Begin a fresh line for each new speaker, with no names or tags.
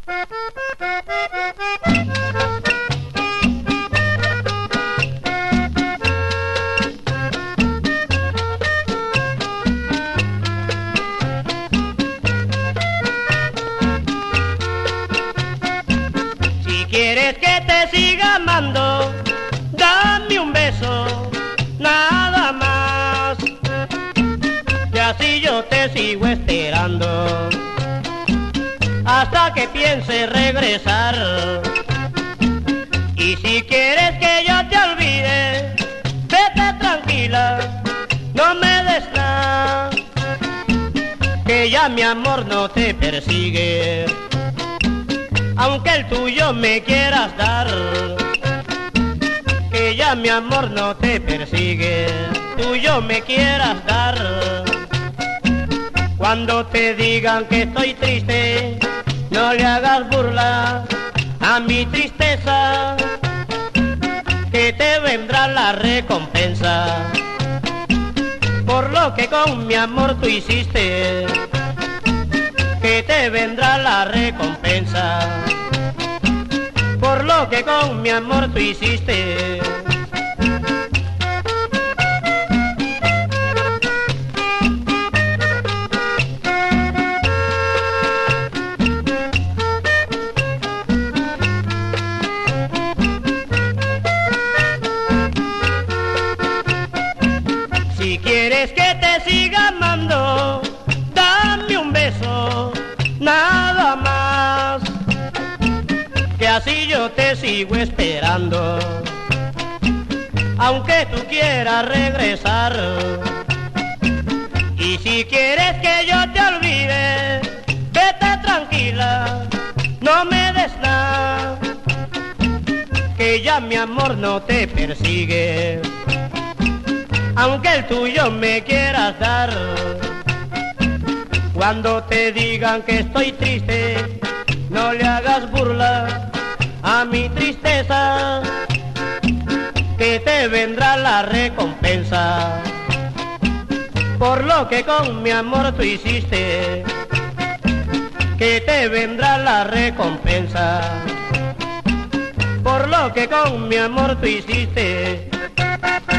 Si quieres que te siga amando, dame un beso, nada más, que así yo te sigo esperando hasta que piense regresar. Y si quieres que yo te olvide, vete tranquila, no me des nada, que ya mi amor no te persigue, aunque el tuyo me quieras dar, que ya mi amor no te persigue, tuyo me quieras dar. Cuando te digan que estoy triste, no le hagas burla a mi tristeza, que te vendrá la recompensa por lo que con mi amor tú hiciste, que te vendrá la recompensa por lo que con mi amor tú hiciste. Si quieres que te siga amando, dame un beso, nada más, que así yo te sigo esperando, aunque tú quieras regresar. Y si quieres que yo te olvide, vete tranquila, no me des nada, que ya mi amor no te persigue, aunque el tuyo me quieras dar. Cuando te digan que estoy triste, no le hagas burla a mi tristeza, que te vendrá la recompensa por lo que con mi amor tú hiciste, que te vendrá la recompensa por lo que con mi amor tú hiciste.